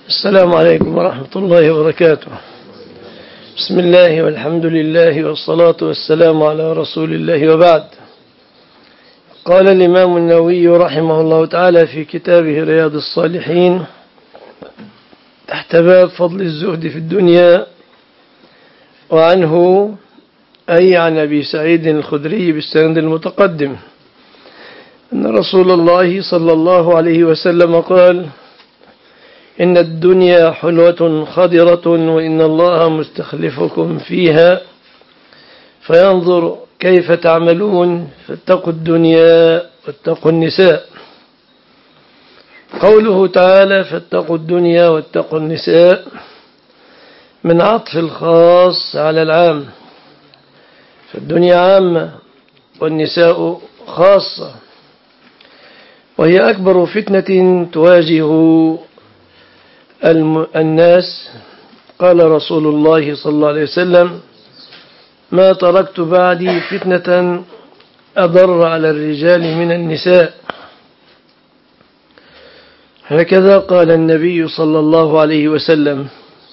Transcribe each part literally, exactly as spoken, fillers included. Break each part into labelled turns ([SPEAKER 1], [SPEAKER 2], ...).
[SPEAKER 1] السلام عليكم ورحمة الله وبركاته. بسم الله والحمد لله والصلاة والسلام على رسول الله وبعد. قال الإمام النووي رحمه الله تعالى في كتابه رياض الصالحين تحت باب فضل الزهد في الدنيا، وعنه أي عن أبي سعيد الخدري بالسند المتقدم أن رسول الله صلى الله عليه وسلم قال: إن الدنيا حلوة خضرة وإن الله مستخلفكم فيها فينظر كيف تعملون فاتقوا الدنيا واتقوا النساء. قوله تعالى فاتقوا الدنيا واتقوا النساء من عطف الخاص على العام، فالدنيا عامة والنساء خاصة، وهي أكبر فتنة تواجه الناس. قال رسول الله صلى الله عليه وسلم: ما تركت بعدي فتنة أضر على الرجال من النساء. هكذا قال النبي صلى الله عليه وسلم.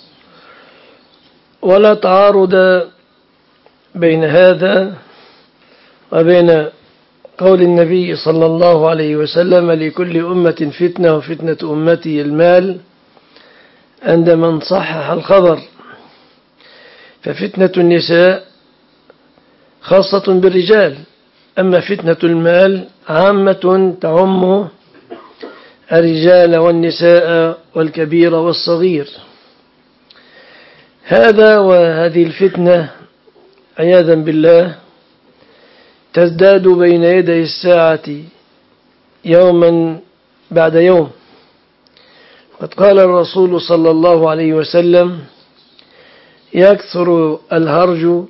[SPEAKER 1] ولا تعارض بين هذا وبين قول النبي صلى الله عليه وسلم: لكل أمة فتنة وفتنة أمتي المال، عندما صحح الخبر. ففتنة النساء خاصة بالرجال، أما فتنة المال عامة تعم الرجال والنساء والكبير والصغير. هذا وهذه الفتنة عياذا بالله تزداد بين يدي الساعة يوما بعد يوم. قد قال الرسول صلى الله عليه وسلم: يكثر الهرج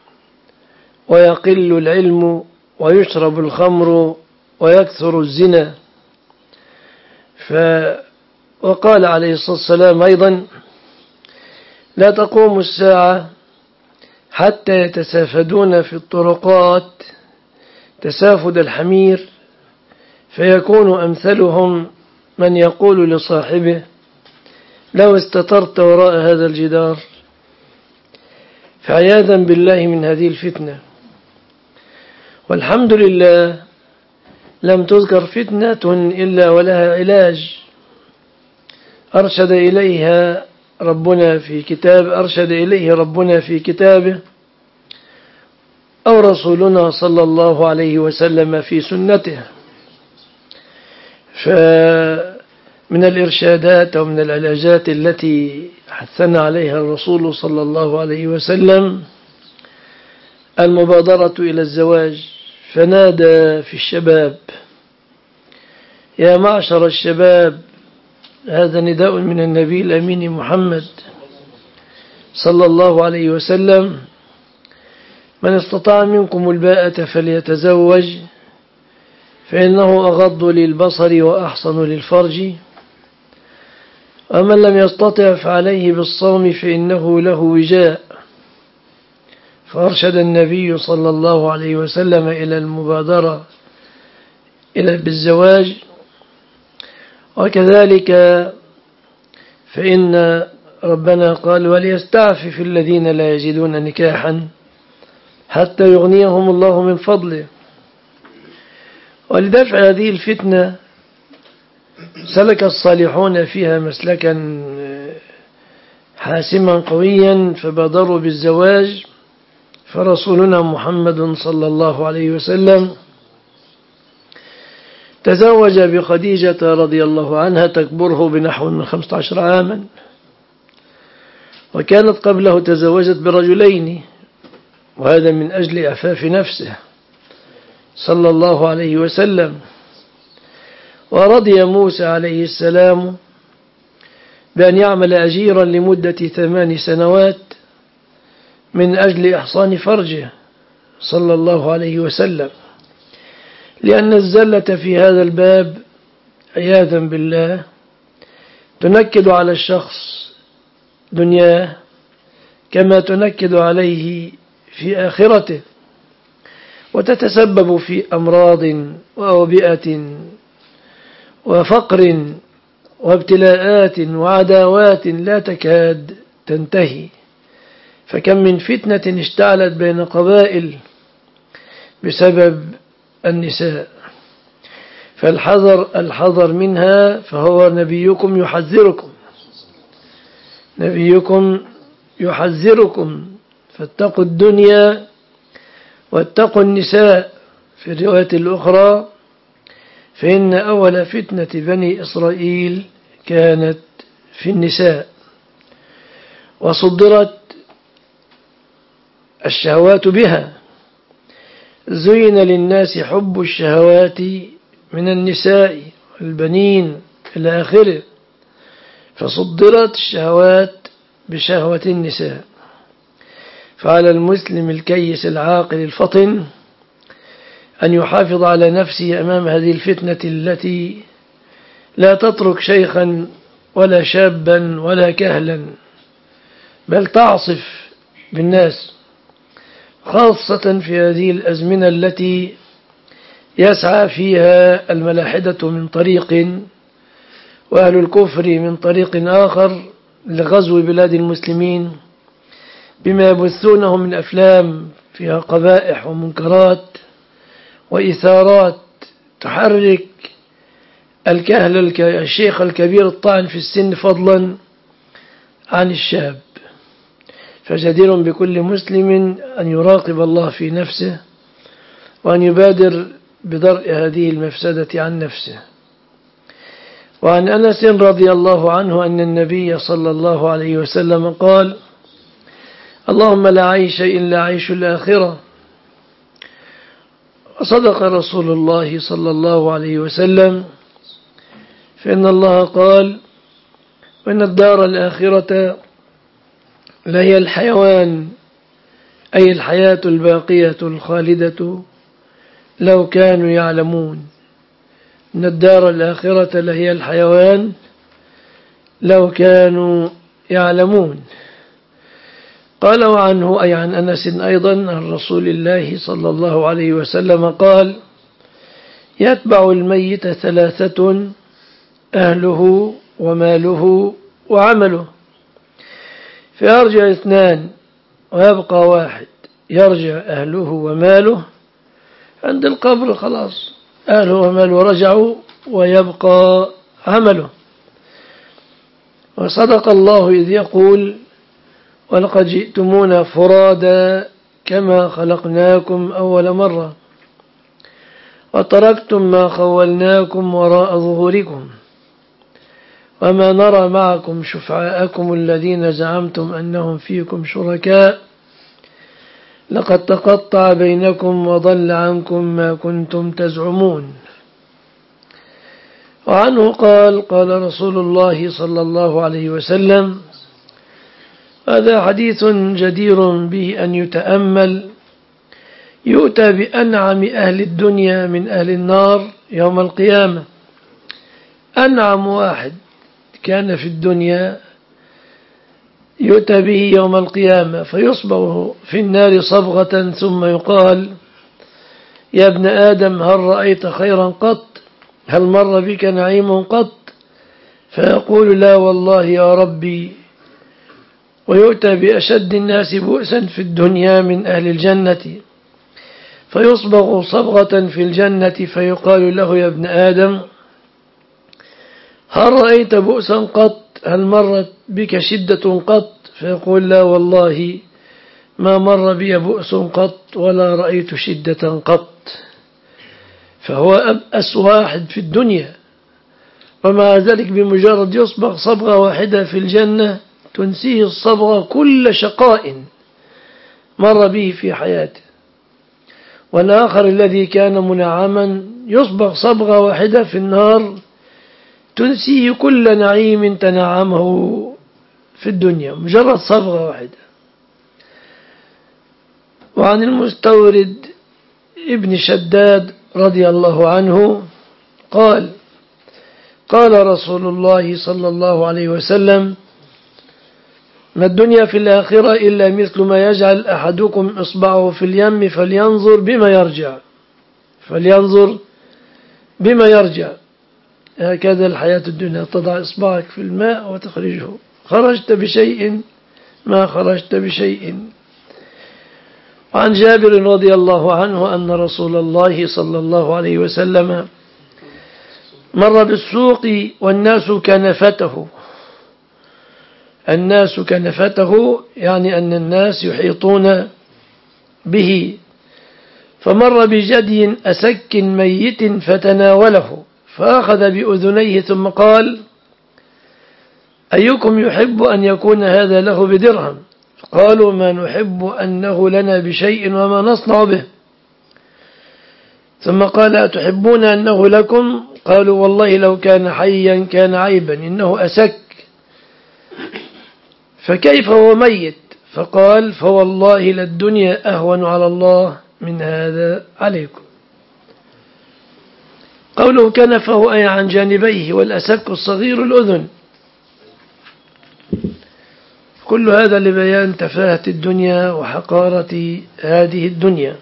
[SPEAKER 1] ويقل العلم ويشرب الخمر ويكثر الزنا. ف وقال عليه الصلاة والسلام أيضا: لا تقوم الساعة حتى يتسافدون في الطرقات تسافد الحمير، فيكون أمثلهم من يقول لصاحبه: لو استترت وراء هذا الجدار. فعياذا بالله من هذه الفتنة. والحمد لله لم تذكر فتنة إلا ولها علاج أرشد إليها ربنا في كتاب أرشد إليه ربنا في كتابه أو رسولنا صلى الله عليه وسلم في سنته. فمن الإرشادات ومن العلاجات التي حثنا عليها الرسول صلى الله عليه وسلم المبادرة إلى الزواج، فنادى في الشباب: يا معشر الشباب. هذا نداء من النبي الأمين محمد صلى الله عليه وسلم: من استطاع منكم الباءة فليتزوج، فإنه أغض للبصر وأحصن للفرج، ومن لم يستطع فعليه بالصوم فإنه له وجاء. فأرشد النبي صلى الله عليه وسلم إلى المبادرة إلى بالزواج. وكذلك فإن ربنا قال: وليستعفف الذين لا يجدون نكاحا حتى يغنيهم الله من فضله. ولدفع هذه الفتنة سلك الصالحون فيها مسلكا حاسما قويا، فبادروا بالزواج. فرسولنا محمد صلى الله عليه وسلم تزوج بخديجة رضي الله عنها تكبره بنحو من خمسة عشر عاما، وكانت قبله تزوجت برجلين، وهذا من أجل عفاف نفسه صلى الله عليه وسلم. ورضي موسى عليه السلام بأن يعمل أجيرا لمدة ثمان سنوات من أجل إحصان فرجه صلى الله عليه وسلم، لأن الزلة في هذا الباب عياذا بالله تنكد على الشخص دنياه كما تنكد عليه في آخرته، وتتسبب في أمراض وأوبئة وفقر وابتلاءات وعداوات لا تكاد تنتهي، فكم من فتنة اشتعلت بين قبائل بسبب النساء، فالحذر الحذر منها، فهو نبيكم يحذركم نبيكم يحذركم فاتقوا الدنيا واتقوا النساء. في الرواية الأخرى: فإن أول فتنة بني إسرائيل كانت في النساء. وصدرت الشهوات بها، زين للناس حب الشهوات من النساء والبنين إلى آخره، فصدرت الشهوات بشهوة النساء. فعلى المسلم الكيس العاقل الفطن أن يحافظ على نفسه أمام هذه الفتنة التي لا تترك شيخا ولا شابا ولا كهلا، بل تعصف بالناس، خاصة في هذه الأزمنة التي يسعى فيها الملاحدة من طريق وأهل الكفر من طريق آخر لغزو بلاد المسلمين بما يبثونه من أفلام فيها قبائح ومنكرات وإثارات تحرك الكهل الشيخ الكبير الطاعن في السن فضلا عن الشاب. فجدير بكل مسلم أن يراقب الله في نفسه وأن يبادر بدرء هذه المفسدة عن نفسه. وعن أنس رضي الله عنه أن النبي صلى الله عليه وسلم قال: اللهم لا عيش إلا عيش الآخرة. وصدق رسول الله صلى الله عليه وسلم، فإن الله قال: وإن الدار الآخرة لهي الحيوان، أي الحياة الباقية الخالدة، لو كانوا يعلمون. إن الدار الآخرة لهي الحيوان لو كانوا يعلمون. قال: وعنه أي عن أنس أيضا عن رسول الله صلى الله عليه وسلم قال: يتبع الميت ثلاثة: أهله وماله وعمله، فيرجع اثنان ويبقى واحد. يرجع أهله وماله عند القبر، خلاص أهله وماله رجعوا، ويبقى عمله. وصدق الله إذ يقول: ولقد جئتمونا فرادا كما خلقناكم أول مرة وتركتم ما خولناكم وراء ظهوركم وما نرى معكم شفعاءكم الذين زعمتم أنهم فيكم شركاء لقد تقطع بينكم وضل عنكم ما كنتم تزعمون. وعنه قال: قال رسول الله صلى الله عليه وسلم: هذا حديث جدير به أن يتأمل. يؤتى بأنعم أهل الدنيا من أهل النار يوم القيامة. أنعم واحد كان في الدنيا يؤتى به يوم القيامة فيصبغ في النار صبغة، ثم يقال: يا ابن آدم هل رأيت خيرا قط؟ هل مر بك نعيم قط؟ فيقول: لا والله يا ربي. ويؤتى بأشد الناس بؤسا في الدنيا من أهل الجنة فيصبغ صبغة في الجنة، فيقال له: يا ابن آدم هل رأيت بؤسا قط؟ هل مرت بك شدة قط؟ فيقول: لا والله ما مر بي بؤس قط ولا رأيت شدة قط. فهو أبأس واحد في الدنيا، ومع ذلك بمجرد يصبغ صبغة واحدة في الجنة تنسيه الصبغة كل شقاء مر به في حياته. والآخر الذي كان منعما يصبغ صبغة واحدة في النار تنسيه كل نعيم تنعمه في الدنيا، مجرد صبغة واحدة. وعن المستورد ابن شداد رضي الله عنه قال: قال رسول الله صلى الله عليه وسلم: ما الدنيا في الآخرة إلا مثل ما يجعل أحدكم إصبعه في اليم فلينظر بما يرجع فلينظر بما يرجع هكذا الحياة الدنيا، تضع إصبعك في الماء وتخرجه، خرجت بشيء ما خرجت بشيء. وعن جابر رضي الله عنه أن رسول الله صلى الله عليه وسلم مر بالسوق والناس كنفته. الناس كنفته يعني أن الناس يحيطون به، فمر بجدي أسك ميت فتناوله فأخذ بأذنيه ثم قال: أيكم يحب أن يكون هذا له بدرهم؟ قالوا: ما نحب أنه لنا بشيء وما نصنع به. ثم قال: أتحبون أنه لكم؟ قالوا: والله لو كان حيا كان عيبا، إنه أسك، فكيف هو ميت؟ فقال: فوالله للدنيا أهون على الله من هذا عليكم. قوله كنفه أي عن جانبيه، والأسك الصغير الأذن. كل هذا لبيان تفاهة الدنيا وحقارة هذه الدنيا،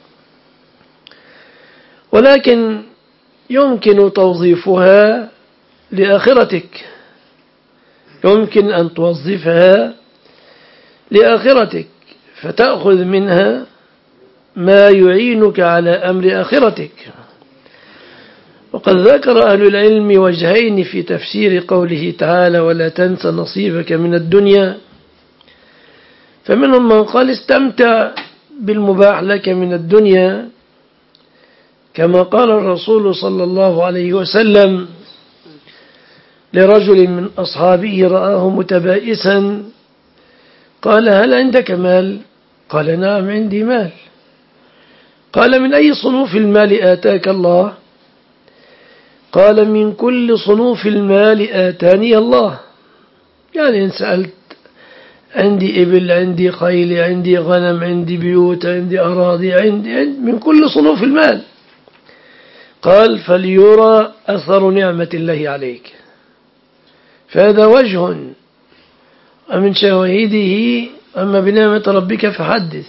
[SPEAKER 1] ولكن يمكن توظيفها لآخرتك، يمكن أن توظفها لآخرتك فتأخذ منها ما يعينك على أمر آخرتك. وقد ذكر أهل العلم وجهين في تفسير قوله تعالى: ولا تنس نصيبك من الدنيا. فمنهم من قال: استمتع بالمباح لك من الدنيا، كما قال الرسول صلى الله عليه وسلم لرجل من أصحابه رآه متبائسا، قال: هل عندك مال؟ قال: نعم عندي مال. قال: من أي صنوف المال آتاك الله؟ قال: من كل صنوف المال آتاني الله. يعني إن سألت: عندي إبل، عندي خيل، عندي غنم، عندي بيوت، عندي أراضي، عندي, عندي من كل صنوف المال. قال: فليرى أثر نعمة الله عليك. فهذا وجه ومن شواهده: أما بنعمة ربك فحدث.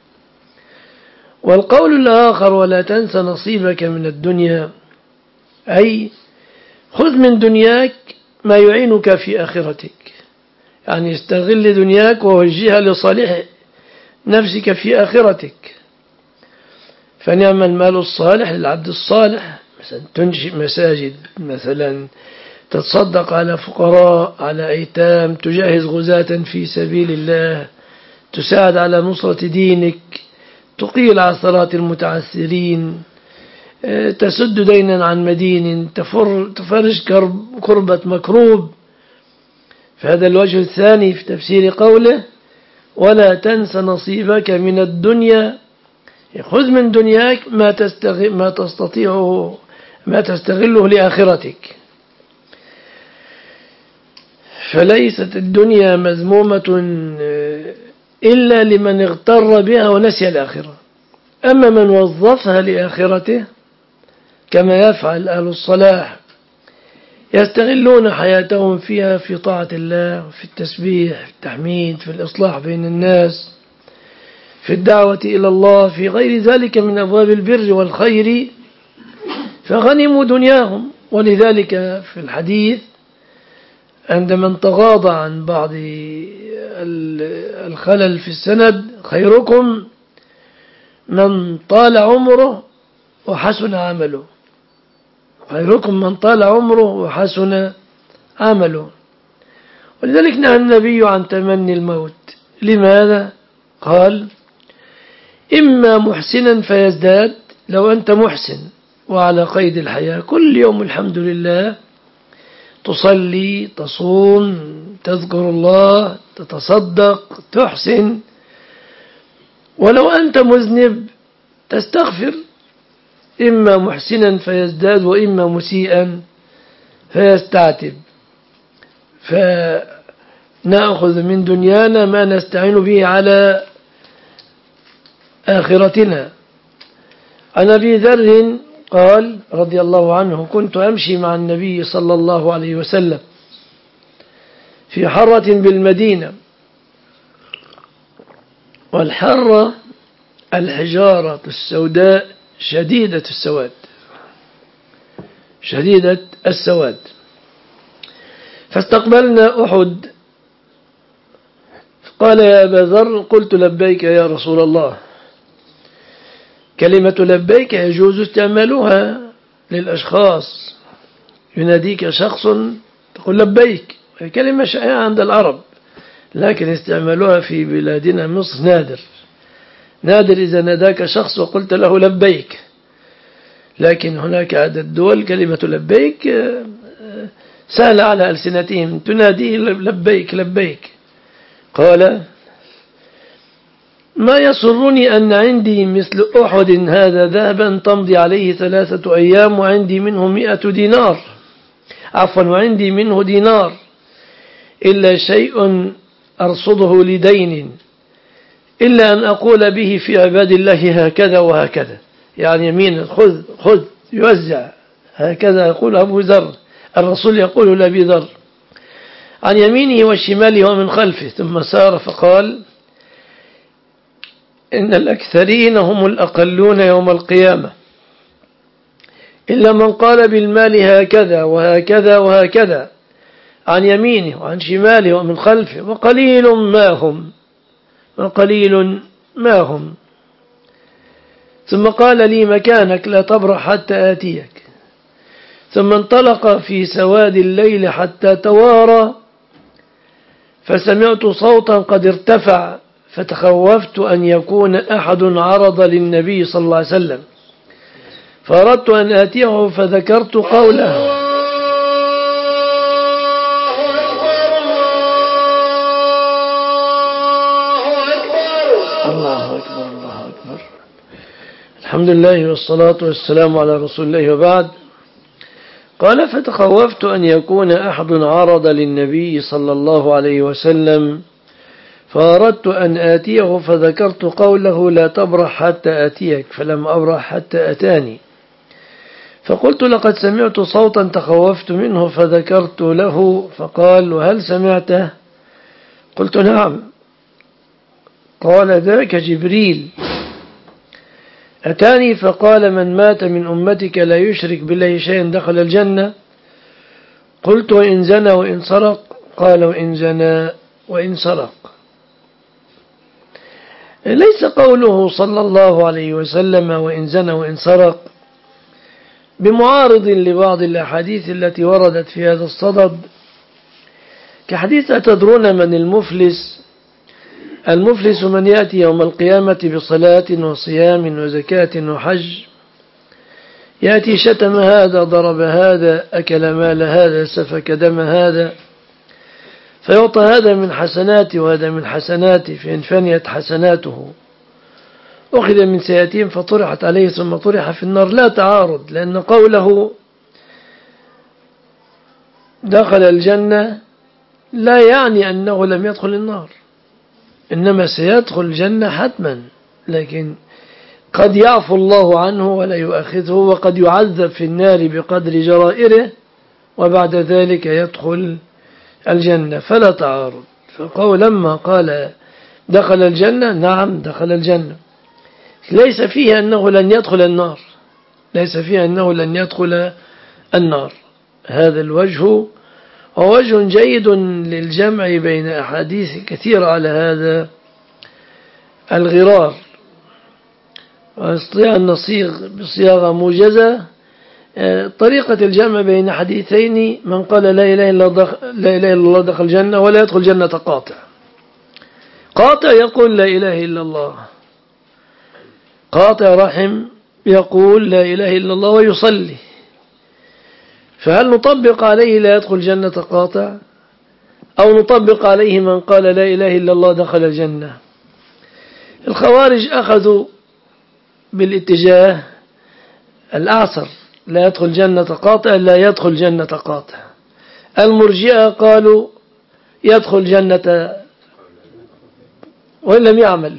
[SPEAKER 1] والقول الآخر: ولا تنس نصيبك من الدنيا، أي خذ من دنياك ما يعينك في آخرتك، يعني استغل دنياك ووجهها لصالح نفسك في آخرتك. فنعم المال الصالح للعبد الصالح، مثلا تنشئ مساجد، مثلا تتصدق على فقراء، على أيتام، تجهز غزاة في سبيل الله، تساعد على نصرة دينك، تقيل عثرات المتعثرين، تسد دينا عن مدين، تفر تفرج كرب كربة مكروب. فهذا الوجه الثاني في تفسير قوله: ولا تنس نصيبك من الدنيا، خذ من دنياك ما تستغل ما تستطيعه ما تستغله لآخرتك. فليست الدنيا مذمومة إلا لمن اغتر بها ونسي الآخرة. أما من وظفها لآخرته كما يفعل أهل الصلاح، يستغلون حياتهم فيها في طاعة الله، في التسبيح، في التحميد، في الإصلاح بين الناس، في الدعوة إلى الله، في غير ذلك من أبواب البر والخير، فغنموا دنياهم. ولذلك في الحديث عندما تغاضى عن بعض الخلل في السند: خيركم من طال عمره وحسن عمله، خيركم من طال عمره وحسن عمله. ولذلك نهى النبي عن تمني الموت. لماذا؟ قال: إما محسنا فيزداد، لو أنت محسن وعلى قيد الحياة كل يوم الحمد لله، تصلي، تصوم، تذكر الله، تتصدق، تحسن، ولو أنت مذنب تستغفر، إما محسنا فيزداد وإما مسيئا فيستعتب. فنأخذ من دنيانا ما نستعين به على آخرتنا. عن أبي ذر قال رضي الله عنه: كنت أمشي مع النبي صلى الله عليه وسلم في حرة بالمدينة، والحرة الحجارة السوداء شديدة السواد، شديدة السواد. فاستقبلنا أحد، قال يا أبا ذر، قلت لبيك يا رسول الله. كلمة لبيك يجوز استعمالها للأشخاص، يناديك شخص تقول لبيك، كلمة شائعة عند العرب، لكن استعمالها في بلادنا مصر نادر. نادر إذا ناداك شخص وقلت له لبيك، لكن هناك عدد دول كلمة لبيك سهل على ألسنتهم، تناديه لبيك لبيك. قال ما يسرني أن عندي مثل أحد هذا ذهبا تمضي عليه ثلاثة أيام وعندي منه مئة دينار، عفوا وعندي منه دينار، إلا شيء أرصده لدين، إلا أن أقول به في عباد الله هكذا وهكذا، يعني يمين خذ خذ يوزع، هكذا يقول أبو ذر، الرسول يقول لأبي ذر عن يمينه وشماله ومن خلفه. ثم سار فقال إن الأكثرين هم الأقلون يوم القيامة، إلا من قال بالمال هكذا وهكذا وهكذا عن يمينه وعن شماله ومن خلفه، وقليل ما هم وقليل ما هم. ثم قال لي مكانك لا تبرح حتى آتيك. ثم انطلق في سواد الليل حتى توارى، فسمعت صوتا قد ارتفع، فتخوفت أن يكون أحد عرض للنبي صلى الله عليه وسلم، فأردت أن آتيه فذكرت قوله. الله أكبر الله أكبر، الحمد لله والصلاة والسلام على رسول الله وبعد. قال فتخوفت أن يكون أحد عرض للنبي صلى الله عليه وسلم، فأردت أن آتيه فذكرت قوله لا تبرح حتى آتيك، فلم أبرح حتى أتاني. فقلت لقد سمعت صوتا تخوفت منه، فذكرت له، فقال وهل سمعته؟ قلت نعم. قال ذاك جبريل أتاني فقال من مات من أمتك لا يشرك بالله شيئا دخل الجنة. قلت وإن زنى وإن سرق؟ قال وإن زنى وإن سرق. ليس قوله صلى الله عليه وسلم وإن زنى وإن سرق بمعارض لبعض الأحاديث التي وردت في هذا الصدد، كحديث أتدرون من المفلس؟ المفلس من يأتي يوم القيامة بصلاة وصيام وزكاة وحج، يأتي شتم هذا ضرب هذا أكل مال هذا سفك دم هذا، فيعطى هذا من حسناته وهذا من حسناته، فإن فنيت حسناته أخذ من سيئاتهم فطرحت عليه ثم طرح في النار. لا تعارض، لأن قوله دخل الجنة لا يعني أنه لم يدخل النار، إنما سيدخل الجنة حتما، لكن قد يعفو الله عنه ولا يؤاخذه، وقد يعذب في النار بقدر جرائره وبعد ذلك يدخل الجنة، فلا تعارض. فقول لما قال دخل الجنة، نعم دخل الجنة، ليس فيه أنه لن يدخل النار، ليس فيه أنه لن يدخل النار. هذا الوجه هو وجه جيد للجمع بين أحاديث كثيرة على هذا الغرار، واستطيع النصيغ بصياغة موجزة طريقة الجمع بين حديثين: من قال لا إله إلا لا إله إلا الله دخل الجنة، ولا يدخل الجنة قاطع. قاطع يقول لا إله إلا الله، قاطع رحم يقول لا إله إلا الله ويصلي، فهل نطبق عليه لا يدخل الجنة قاطع، أو نطبق عليه من قال لا إله إلا الله دخل الجنة؟ الخوارج أخذوا بالاتجاه الأعصر، لا يدخل جنة قاطع، لا يدخل جنة قاطع. المرجئة قالوا يدخل جنة وإن لم يعمل،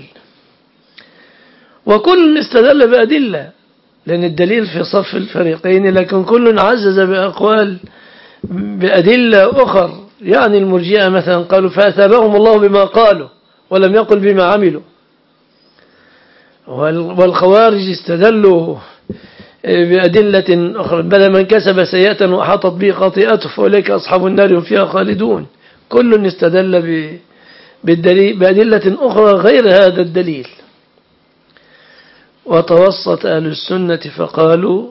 [SPEAKER 1] وكل استدل بأدلة، لأن الدليل في صف الفريقين، لكن كل عزز بأقوال بأدلة أخر. يعني المرجئة مثلا قالوا فأثابهم الله بما قالوا ولم يقل بما عملوا، والخوارج استدلوا بأدلة أخرى بل من كسب سيئة وأحاطت به خطيئته فأولئك أصحاب النار هم فيها خالدون. كل استدل بالدليل بأدلة أخرى غير هذا الدليل. وتوسط أهل السنة فقالوا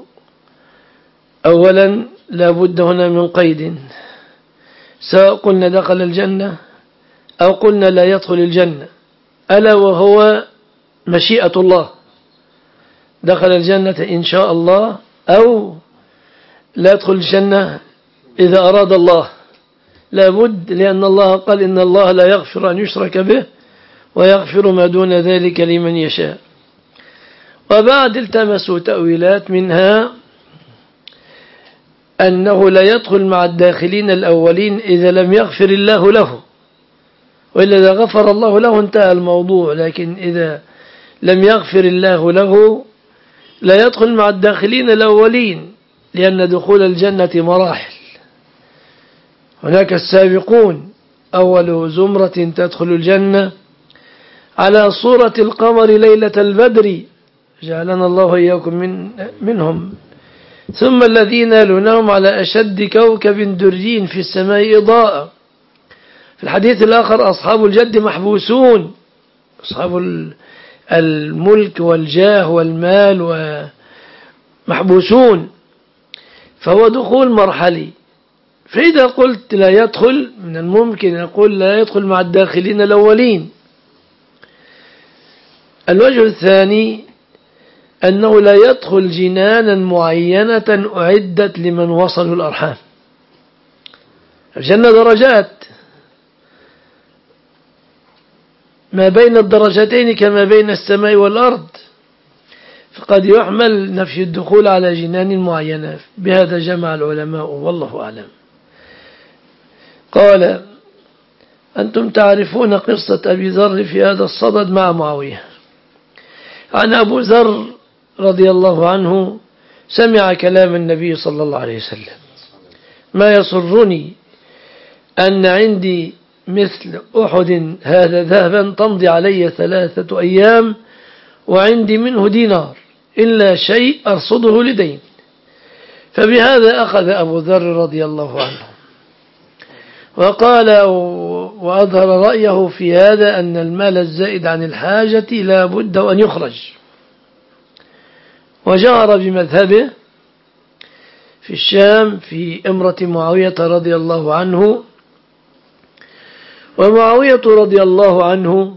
[SPEAKER 1] أولا لا بد هنا من قيد، سواء قلنا دخل الجنة أو قلنا لا يدخل الجنة، ألا وهو مشيئة الله، دخل الجنة إن شاء الله أو لا يدخل الجنة إذا أراد الله، لا بد، لأن الله قال إن الله لا يغفر أن يشرك به ويغفر ما دون ذلك لمن يشاء. وبعد التمسوا تأويلات منها أنه لا يدخل مع الداخلين الأولين إذا لم يغفر الله له، وإلا إذا غفر الله له انتهى الموضوع، لكن إذا لم يغفر الله له لا يدخل مع الداخلين الأولين، لأن دخول الجنة مراحل. هناك السابقون أول زمرة تدخل الجنة على صورة القمر ليلة البدر، جعلنا الله وإياكم من منهم، ثم الذين يلونهم على أشد كوكب دري في السماء إضاءة. في الحديث الآخر أصحاب الجد محبوسون، أصحاب الملك والجاه والمال ومحبوسون، فهو دخول مرحلي. فإذا قلت لا يدخل، من الممكن يقول لا يدخل مع الداخلين الأولين. الوجه الثاني أنه لا يدخل جنانا معينة أعدت لمن وصلوا الأرحام. الجنة درجات، ما بين الدرجتين كما بين السماء والأرض، فقد يحمل نفي الدخول على جنان معينة. بهذا جمع العلماء والله أعلم. قال أنتم تعرفون قصة أبي ذر في هذا الصدد مع معاوية. عن أبو ذر رضي الله عنه سمع كلام النبي صلى الله عليه وسلم: ما يسرني أن عندي مثل أحد هذا ذهبا تمضي علي ثلاثة أيام وعندي منه دينار إلا شيء أرصده لدين. فبهذا أخذ أبو ذر رضي الله عنه وقال وأظهر رأيه في هذا أن المال الزائد عن الحاجة لا بد أن يخرج، وجار بمذهبه في الشام في إمرة معاوية رضي الله عنه. ومعاوية رضي الله عنه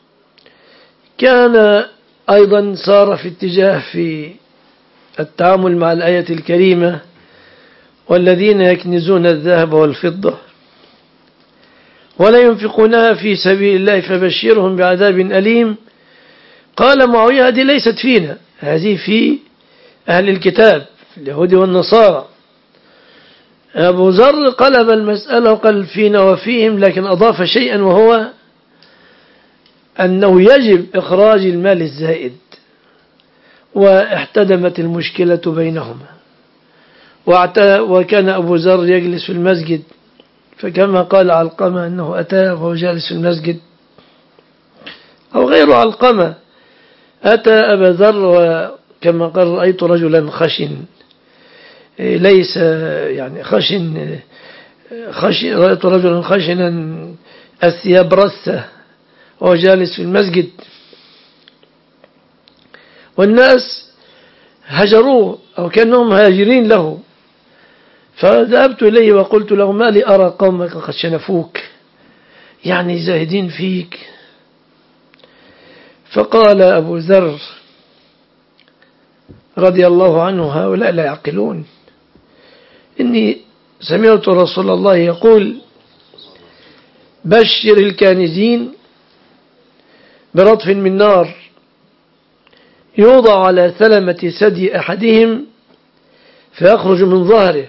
[SPEAKER 1] كان أيضا صار في اتجاه في التعامل مع الآية الكريمة: والذين يكنزون الذهب والفضة ولا ينفقونها في سبيل الله فبشرهم بعذاب أليم. قال معاوية: هذه ليست فينا، هذه في أهل الكتاب اليهود والنصارى. أبو ذر قلب المسألة وقال فينا وفيهم، لكن أضاف شيئا وهو أنه يجب إخراج المال الزائد. واحتدمت المشكلة بينهما، وكان أبو ذر يجلس في المسجد، فكما قال علقمة أنه أتى وهو جالس في المسجد، أو غير علقمة أتى أبا ذر وكما قال: رأيت رجلا خشن، ليس يعني خشن خشن رأيت رجلا خشنا الثياب رثة وهو جالس في المسجد، والناس هجروه أو كانهم هاجرين له. فذهبت إليه وقلت له: ما لي أرى قومك قد شنفوك، يعني زاهدين فيك. فقال أبو ذر رضي الله عنه: هؤلاء لا يعقلون، إني سمعت رسول الله يقول: بشر الكانزين برطف من نار يوضع على ثلمة ثدي أحدهم فيخرج من ظهره،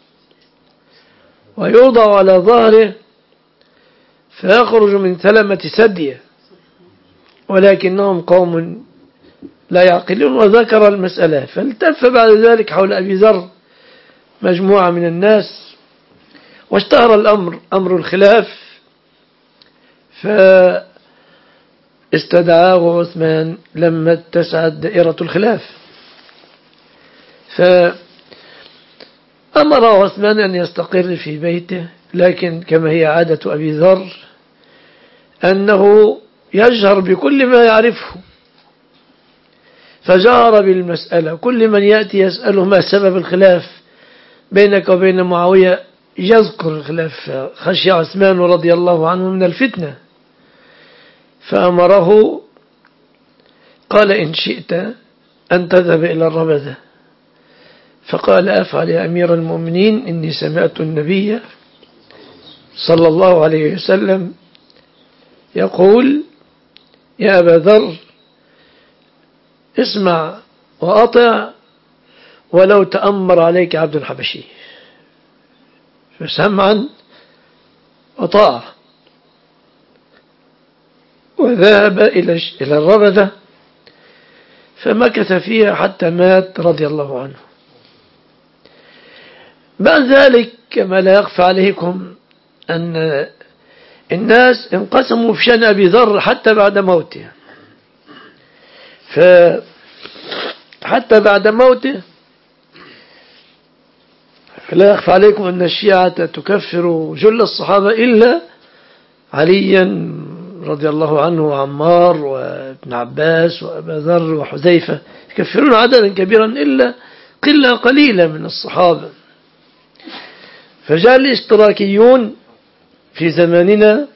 [SPEAKER 1] ويوضع على ظهره فيخرج من ثلمة ثديه، ولكنهم قوم لا يعقلون. وذكر المسألة. فالتف بعد ذلك حول أبي ذر مجموعة من الناس، واشتهر الأمر أمر الخلاف، فاستدعاه عثمان لما اتسعت دائرة الخلاف. فأمر عثمان أن يستقر في بيته، لكن كما هي عادة أبي ذر أنه يجهر بكل ما يعرفه، فجهر بالمسألة. كل من يأتي يسأله ما سبب الخلاف بينك وبين معاوية يذكر الخلاف، خشي عثمان رضي الله عنه من الفتنة، فأمره قال إن شئت أن تذهب إلى الربذة، فقال أفعل يا أمير المؤمنين، إني سمعت النبي صلى الله عليه وسلم يقول يا أبا ذر اسمع وأطع ولو تأمر عليك عبد حبشي، فسمعا وطاعة. وذهب إلى إلى الربذة فمكث فيها حتى مات رضي الله عنه. بعد ذلك كما لا يخفى عليكم أن الناس انقسموا في شأن أبي ذر حتى بعد موته، فحتى بعد موته لا يخفى عليكم أن الشيعة تكفر جل الصحابة إلا عليا رضي الله عنه وعمار وابن عباس وأبا ذر وحذيفة، يكفرون عددا كبيرا إلا قلة قليلة من الصحابة. فجاء الاشتراكيون في زماننا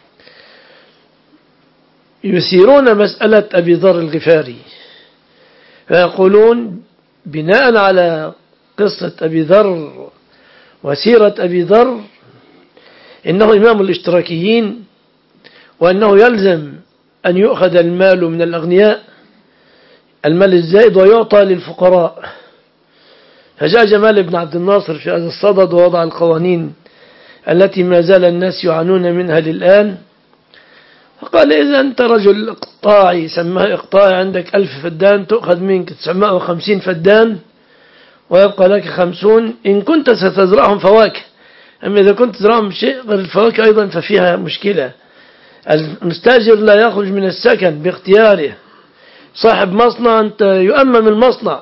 [SPEAKER 1] يثيرون مسألة أبي ذر الغفاري، فيقولون بناء على قصة أبي ذر وسيرة أبي ذر إنه إمام الاشتراكيين، وأنه يلزم أن يؤخذ المال من الأغنياء المال الزائد ويعطى للفقراء. فجاء جمال بن عبد الناصر في هذا الصدد ووضع القوانين التي ما زال الناس يعانون منها للآن، فقال إذا أنت رجل إقطاعي، سماه إقطاعي، عندك ألف فدان تأخذ منك تسعمائة وخمسين فدان ويبقى لك خمسون إن كنت ستزرعهم فواكه، أما إذا كنت تزرعهم شيء غير الفواكه أيضا ففيها مشكلة. المستاجر لا يخرج من السكن باختياره، صاحب مصنع أنت يؤمم المصنع،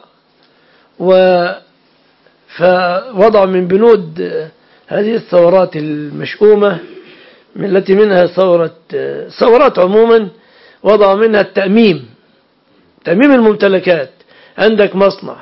[SPEAKER 1] فوضع من بنود هذه الثورات المشؤومة من التي منها ثورة ثورات عموما، وضع منها التأميم، تأميم الممتلكات. عندك مصنع،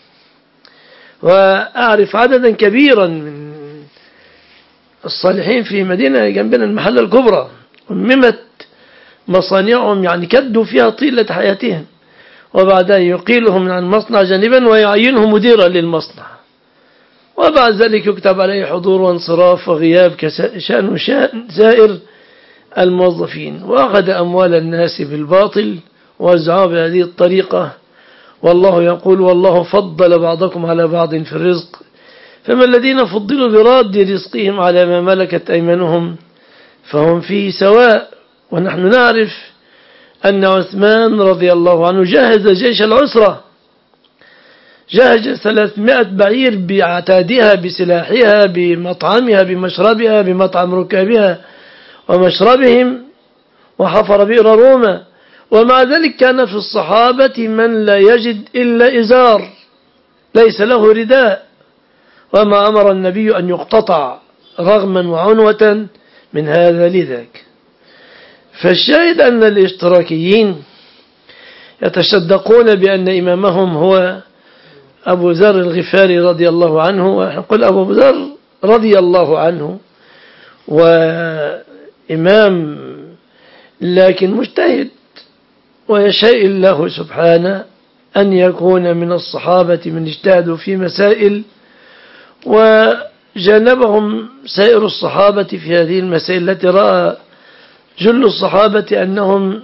[SPEAKER 1] وأعرف عددا كبيرا من الصالحين في مدينة جنبنا المحلة الكبرى أممت مصانعهم، يعني كدوا فيها طيلة حياتهم، وبعدها يقيلهم من المصنع جانبا ويعينهم مديرا للمصنع، وبعد ذلك يكتب عليه حضور وانصراف وغياب كشأن سائر الموظفين. وأخذ أموال الناس بالباطل ووزعها بهذه الطريقة. والله يقول والله فضل بعضكم على بعض في الرزق، فما الذين فضلوا براد رزقهم على ما ملكت أيمانهم فهم فيه سواء. ونحن نعرف أن عثمان رضي الله عنه جهز جيش العسرة، جهز ثلاثمائة بعير بعتادها بسلاحها بمطعمها بمشربها بمطعم ركابها ومشربهم، وحفر بئر روما. ومع ذلك كان في الصحابة من لا يجد إلا إزار ليس له رداء، وما أمر النبي أن يقتطع رغما وعنوة من هذا لذاك. فالشاهد أن الاشتراكيين يتشدقون بأن إمامهم هو أبو ذر الغفاري رضي الله عنه، ويقول أبو ذر رضي الله عنه وإمام لكن مجتهد، ويشاء الله سبحانه أن يكون من الصحابة من اجتهدوا في مسائل وجانبهم سائر الصحابة في هذه المسائل التي رأى جل الصحابة أنهم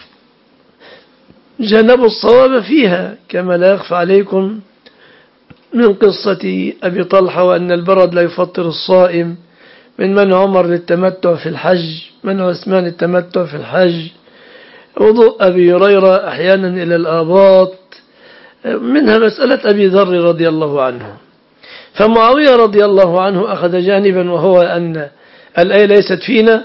[SPEAKER 1] جانبوا الصواب فيها، كما لا يخفى عليكم من قصة أبي طلحة وأن البرد لا يفطر الصائم، من منع عمر للتمتع في الحج، منع عثمان التمتع في الحج، وضوء أبي هريرة أحيانا إلى الآباط، منها مسألة أبي ذر رضي الله عنه. فمعاوية رضي الله عنه أخذ جانبا، وهو أن الآية ليست فينا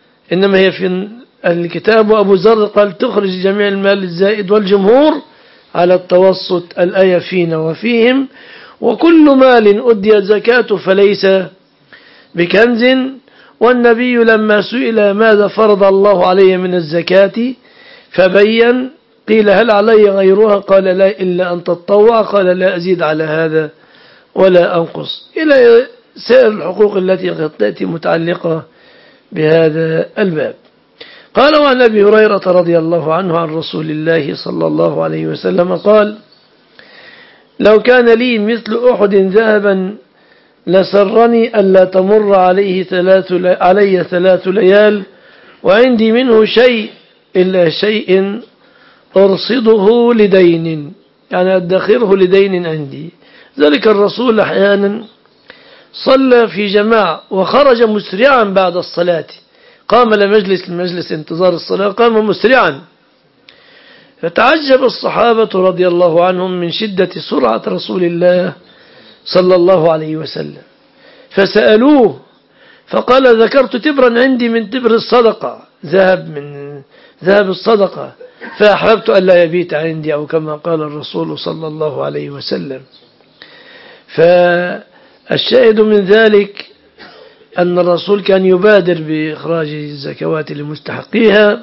[SPEAKER 1] إنما هي في الكتاب، وأبو ذر قال تخرج جميع المال الزائد، والجمهور على التوسط الآية فينا وفيهم. وكل مال أديت زكاته فليس بكنز. والنبي لما سئل ماذا فرض الله عليه من الزكاة فبين، قيل هل علي غيرها؟ قال لا إلا أن تطوع. قال لا أزيد على هذا ولا أنقص، إلى سائر الحقوق التي قد تأتي متعلقة بهذا الباب. قال وعن أبي هريرة رضي الله عنه عن رسول الله صلى الله عليه وسلم قال لو كان لي مثل أحد ذهبا لسرني ألا تمر عليه ثلاث علي ثلاث ليال وعندي منه شيء إلا شيء أرصده لدين، يعني أدخره لدين عندي. ذلك الرسول أحيانا صلى في جماعة وخرج مسرعا بعد الصلاة، قام لمجلس المجلس انتظار الصلاة، قام مسرعا، فتعجب الصحابة رضي الله عنهم من شدة سرعة رسول الله صلى الله عليه وسلم، فسألوه فقال ذكرت تبرا عندي من تبر الصدقة، ذهب من ذهب الصدقة، فأحببت ألا يبيت عندي، أو كما قال الرسول صلى الله عليه وسلم. فالشاهد من ذلك أن الرسول كان يبادر بإخراج الزكوات لمستحقيها.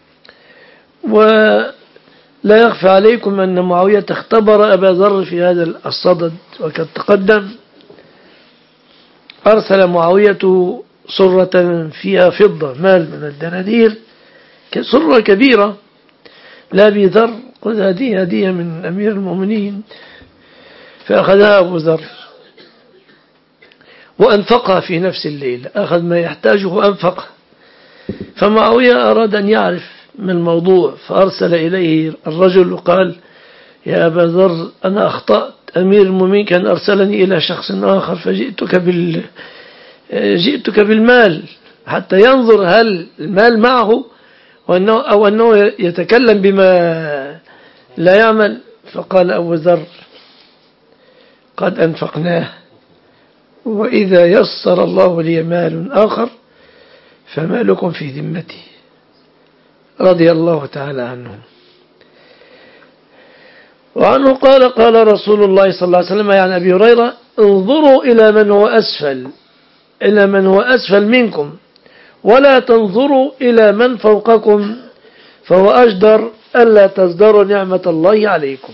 [SPEAKER 1] ولا يخفى عليكم أن معاوية اختبر أبا ذر في هذا الصدد، وقد تقدم أرسل معاوية صرة فيها فضة، مال من الدنانير، صرة كبيرة، لأبي ذر، قل هذه هدية من أمير المؤمنين، فأخذها أبو ذر وأنفقها في نفس الليل، أخذ ما يحتاجه وأنفقه. فمعاوية أراد أن يعرف من الموضوع، فأرسل إليه الرجل وقال يا أبا ذر أنا أخطأت، أمير المؤمنين كان أرسلني إلى شخص آخر فجئتك بال جئتك بالمال حتى ينظر هل المال معه وأنه أو أنه يتكلم بما لا يعمل. فقال أبو ذر قد أنفقناه، وإذا يسر الله لي مال آخر فمالكم في ذمتي، رضي الله تعالى عنه. وعنه قال قال رسول الله صلى الله عليه وسلم يعني أبي هريرة انظروا إلى من هو أسفل إلى من هو أسفل منكم ولا تنظروا إلى من فوقكم فهو أجدر ألا تزدروا نعمة الله عليكم.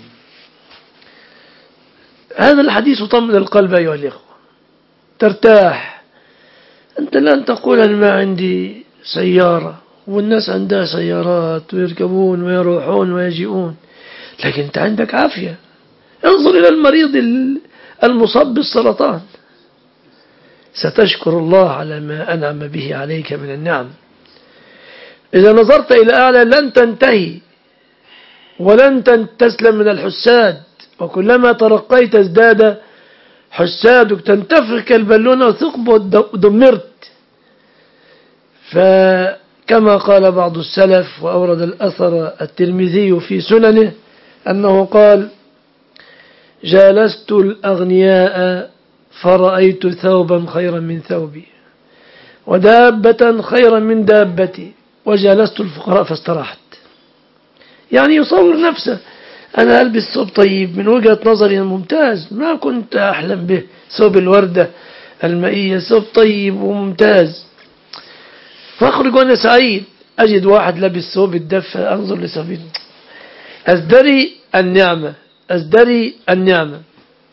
[SPEAKER 1] هذا الحديث طمن القلب أيها الإخوة، ترتاح. أنت لن تقول أنا ما عندي سيارة والناس عندها سيارات ويركبون ويروحون ويجيئون، لكن أنت عندك عافية. انظر إلى المريض المصاب بالسرطان، ستشكر الله على ما أنعم به عليك من النعم. إذا نظرت إلى أعلى لن تنتهي ولن تسلم من الحساد، وكلما ترقيت ازداد حسادك، تنتفخ كالبالونة وثقب ودمرت. فكما قال بعض السلف وأورد الأثر الترمذي في سننه أنه قال جالست الأغنياء فرأيت ثوبا خيرا من ثوبي ودابة خيرا من دابتي وجالست الفقراء فاستراحت. يعني يصور نفسه أنا ألبس ثوب طيب من وجهة نظري ممتاز، ما كنت أحلم به، ثوب الوردة المائية، ثوب طيب وممتاز، فأخرج وأنا سعيد أجد واحد لابس ثوب الدفة، أنظر لسبيل أزدري النعمة أزدري النعمة.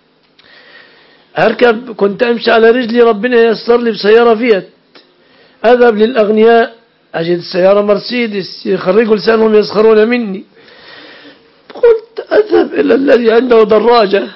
[SPEAKER 1] أركب كنت أمشي على رجلي ربنا يسر لي بسيارة فيات، أذهب للأغنياء أجد السيارة مرسيدس، يخرجوا لسانهم يسخرون مني. قلت أذهب إلى الذي عنده دراجة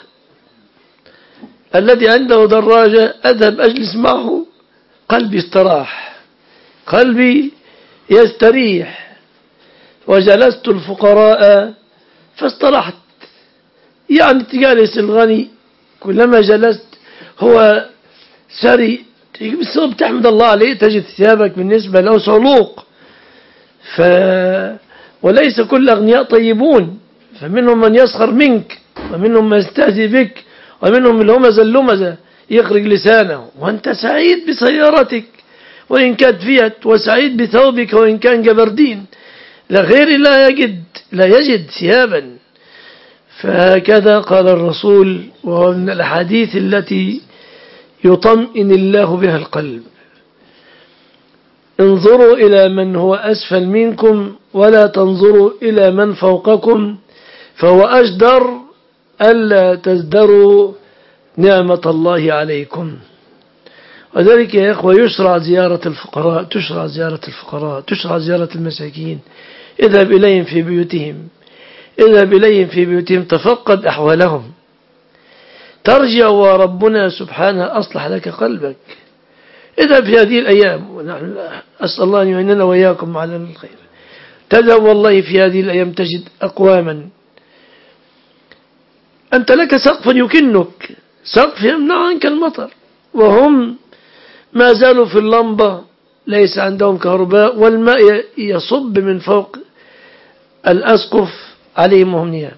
[SPEAKER 1] الذي عنده دراجة أذهب أجلس معه، قلبي استراح، قلبي يستريح. وجلست الفقراء فاسترحت. يعني تجالس الغني كلما جلست هو سري، بالثوب تحمد الله عليه، تجد ثيابك بالنسبة له صعلوق. ف... وليس كل أغنياء طيبون، فمنهم من يسخر منك ومنهم من يستهزئ بك ومنهم الهمزة اللمزة يخرج لسانه، وأنت سعيد بسيارتك وإن كانت فيات، وسعيد بثوبك وإن كان جبردين. لغير لا يجد لا يجد ثيابا. فهكذا قال الرسول، وهو من الأحاديث التي يطمئن الله بها القلب: انظروا إلى من هو أسفل منكم ولا تنظروا إلى من فوقكم، فهو أجدر ألا تزدروا نعمة الله عليكم. وذلك يا إخوة يشرع زيارة الفقراء، تشرع زيارة الفقراء، تشرع زيارة المساكين. اذهب إليهم في بيوتهم، اذهب إليهم في بيوتهم، تفقد أحوالهم، ترجع وربنا سبحانه أصلح لك قلبك. اذهب في هذه الأيام، ونحن أسأل الله أن يعيننا وإياكم على الخير. تذهب والله في هذه الأيام تجد أقواما أنت لك سقف يكنك، سقف يمنع عنك المطر، وهم ما زالوا في اللمبة، ليس عندهم كهرباء، والماء يصب من فوق الأسقف عليهم وهم نيام.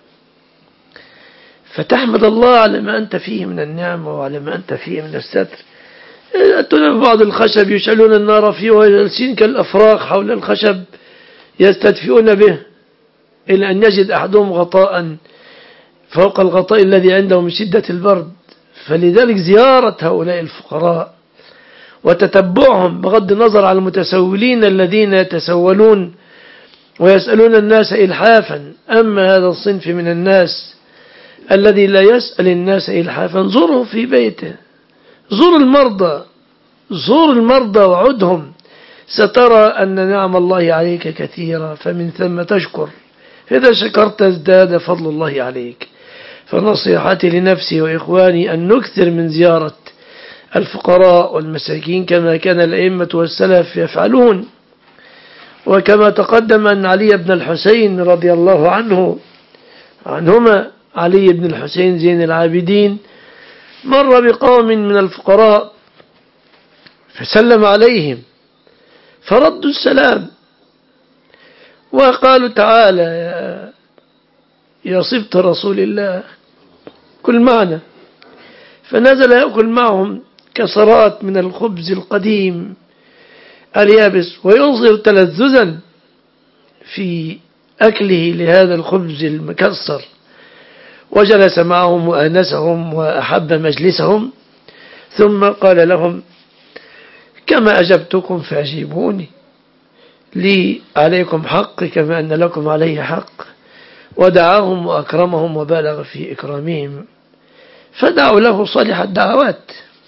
[SPEAKER 1] فتحمد الله على ما أنت فيه من النعمة وعلى ما أنت فيه من الستر. أتنا بعض الخشب يشعلون النار فيه ويجلسين كالأفراخ حول الخشب يستدفئون به، إلى أن يجد أحدهم غطاء فوق الغطاء الذي عنده من شدة البرد. فلذلك زيارة هؤلاء الفقراء وتتبعهم بغض النظر على المتسولين الذين يتسولون ويسألون الناس إلحافا، أما هذا الصنف من الناس الذي لا يسأل الناس إلحافا، زوره في بيته، زور المرضى، زور المرضى وعدهم، سترى أن نعم الله عليك كثيرة، فمن ثم تشكر، إذا شكرت ازداد فضل الله عليك. فنصيحتي لنفسي وإخواني أن نكثر من زيارة الفقراء والمساكين كما كان الأئمة والسلف يفعلون. وكما تقدم أن علي بن الحسين رضي الله عنه عنهما، علي بن الحسين زين العابدين، مر بقوم من الفقراء فسلم عليهم فردوا السلام وقالوا: تعالى يا, يا صبت رسول الله كل معنا. فنزل يأكل معهم كسرات من الخبز القديم اليابس، ويظهر تلذذا في أكله لهذا الخبز المكسر، وجلس معهم وآنسهم وأحب مجلسهم، ثم قال لهم: كما أجبتكم فأجيبوني، لي عليكم حق كما أن لكم علي حق. ودعاهم وأكرمهم وبالغ في إكرامهم، فدعوا له صالح الدعوات.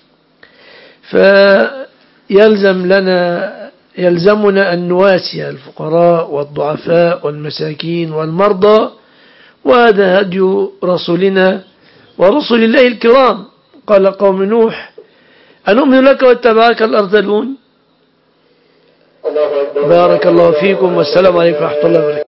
[SPEAKER 1] فيلزم لنا يلزمنا أن نواسي الفقراء والضعفاء والمساكين والمرضى، وهذا هدي رسولنا ورسل الله الكرام. قال قوم نوح: أنؤمن لك واتبعك الأرذلون. بارك الله فيكم، والسلام عليكم ورحمة الله وبركاته.